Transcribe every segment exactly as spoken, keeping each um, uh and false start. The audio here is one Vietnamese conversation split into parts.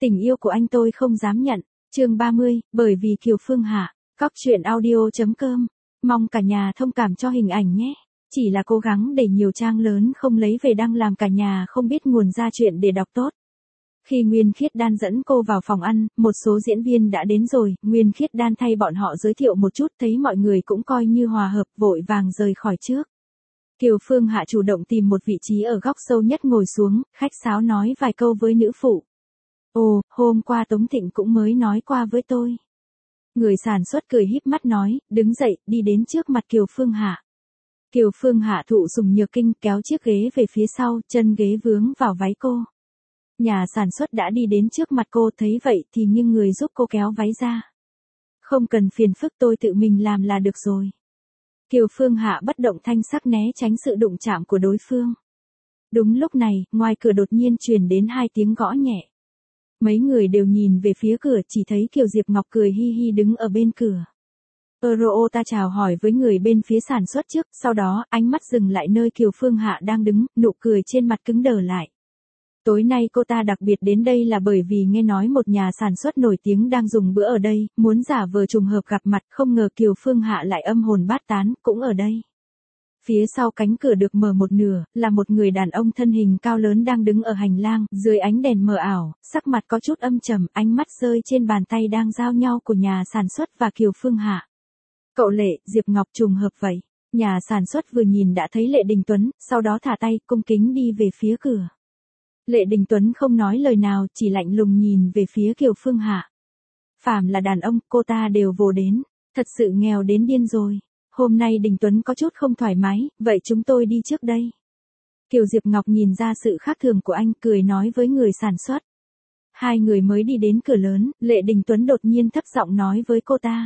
Tình yêu của anh tôi không dám nhận. Chương ba mươi, bởi vì Kiều Phương Hạ. Cóc truyện audio chấm com. Mong cả nhà thông cảm cho hình ảnh nhé. Chỉ là cố gắng để nhiều trang lớn không lấy về đăng làm cả nhà không biết nguồn ra chuyện để đọc tốt. Khi Nguyên Khiết Đan dẫn cô vào phòng ăn, một số diễn viên đã đến rồi, Nguyên Khiết Đan thay bọn họ giới thiệu một chút, thấy mọi người cũng coi như hòa hợp, vội vàng rời khỏi trước. Kiều Phương Hạ chủ động tìm một vị trí ở góc sâu nhất ngồi xuống, khách sáo nói vài câu với nữ phụ. Ồ, hôm qua Tống Thịnh cũng mới nói qua với tôi. Người sản xuất cười híp mắt nói, đứng dậy, đi đến trước mặt Kiều Phương Hạ. Kiều Phương Hạ thụ sủng nhược kinh, kéo chiếc ghế về phía sau, chân ghế vướng vào váy cô. Nhà sản xuất đã đi đến trước mặt cô, thấy vậy thì nghiêng người giúp cô kéo váy ra. Không cần phiền phức, tôi tự mình làm là được rồi. Kiều Phương Hạ bất động thanh sắc né tránh sự đụng chạm của đối phương. Đúng lúc này, ngoài cửa đột nhiên truyền đến hai tiếng gõ nhẹ. Mấy người đều nhìn về phía cửa, chỉ thấy Kiều Diệp Ngọc cười hi hi đứng ở bên cửa. Euro ta chào hỏi với người bên phía sản xuất trước, sau đó ánh mắt dừng lại nơi Kiều Phương Hạ đang đứng, nụ cười trên mặt cứng đờ lại. Tối nay cô ta đặc biệt đến đây là bởi vì nghe nói một nhà sản xuất nổi tiếng đang dùng bữa ở đây, muốn giả vờ trùng hợp gặp mặt, không ngờ Kiều Phương Hạ lại âm hồn bát tán, cũng ở đây. Phía sau cánh cửa được mở một nửa, là một người đàn ông thân hình cao lớn đang đứng ở hành lang, dưới ánh đèn mờ ảo, sắc mặt có chút âm trầm, ánh mắt rơi trên bàn tay đang giao nhau của nhà sản xuất và Kiều Phương Hạ. Cậu Lệ, Diệp Ngọc trùng hợp vậy. Nhà sản xuất vừa nhìn đã thấy Lệ Đình Tuấn, sau đó thả tay, cung kính đi về phía cửa. Lệ Đình Tuấn không nói lời nào, chỉ lạnh lùng nhìn về phía Kiều Phương Hạ. Phàm là đàn ông, cô ta đều vồ đến, thật sự nghèo đến điên rồi. Hôm nay Đình Tuấn có chút không thoải mái, vậy chúng tôi đi trước đây. Kiều Diệp Ngọc nhìn ra sự khác thường của anh, cười nói với người sản xuất. Hai người mới đi đến cửa lớn, Lệ Đình Tuấn đột nhiên thấp giọng nói với cô ta.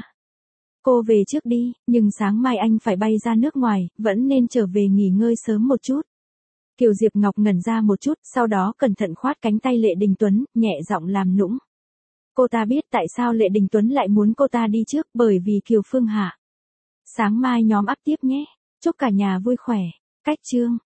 Cô về trước đi, nhưng sáng mai anh phải bay ra nước ngoài, vẫn nên trở về nghỉ ngơi sớm một chút. Kiều Diệp Ngọc ngẩn ra một chút, sau đó cẩn thận khoát cánh tay Lệ Đình Tuấn, nhẹ giọng làm nũng. Cô ta biết tại sao Lệ Đình Tuấn lại muốn cô ta đi trước, bởi vì Kiều Phương Hạ. Sáng mai nhóm up tiếp nhé, chúc cả nhà vui khỏe. Cách chương.